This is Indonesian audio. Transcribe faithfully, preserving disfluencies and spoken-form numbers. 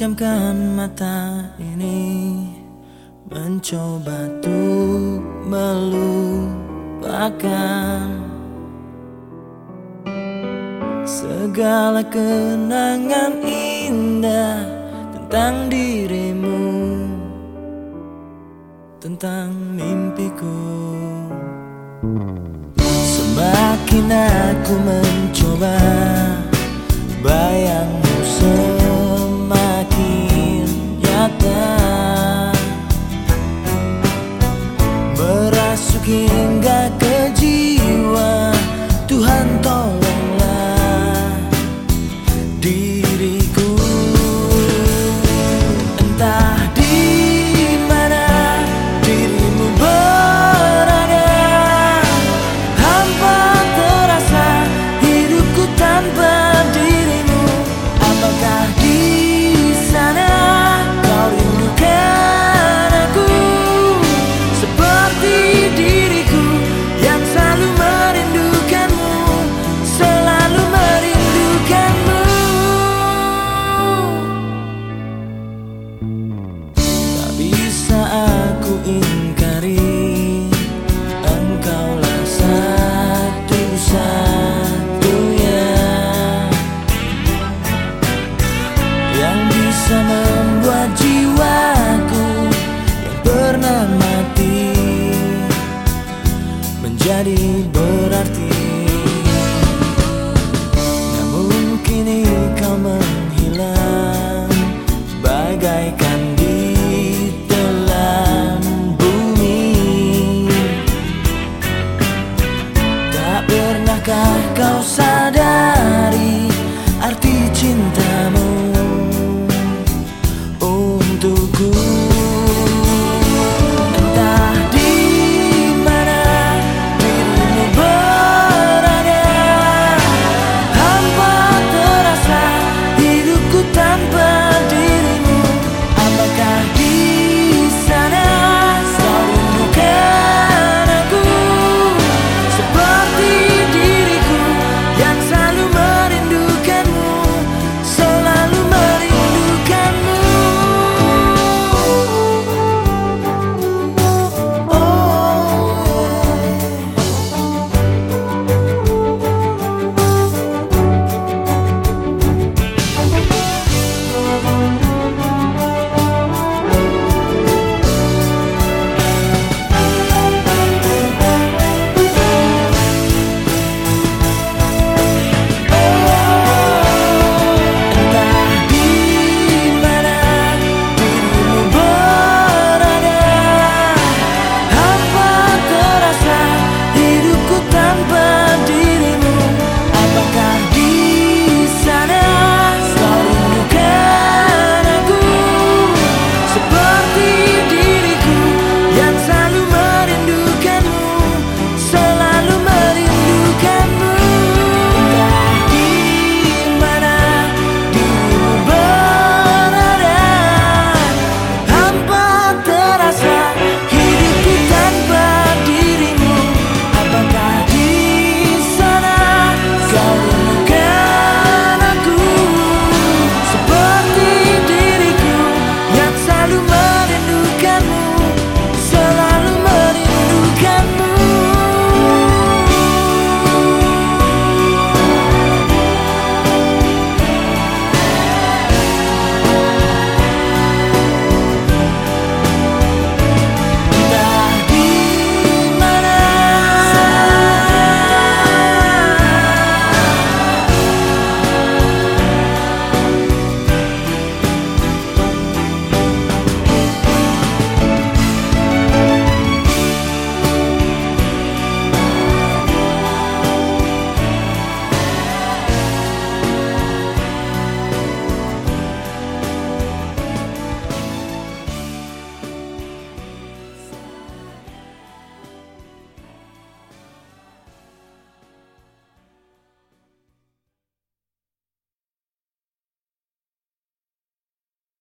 Pejamkan mata ini, mencoba untuk melupakan segala kenangan indah tentang dirimu, tentang mimpiku. Semakin aku mencoba, bayangmu semakin nyata, merasuk hingga ke jiwa. Tuhan tolonglah diriku. Entah di mana dirimu berada, hampa terasa hidupku tanpa dirimu. Apakah di sana kau rindukan aku seperti diriku yang selalu merindukanmu, selalu merindukanmu. Tak bisa aku ingkari, engkaulah satu-satunya yang bisa membuat jiwaku yang pernah mati menjadi berarti. Namun kini kau menghilang bagaikan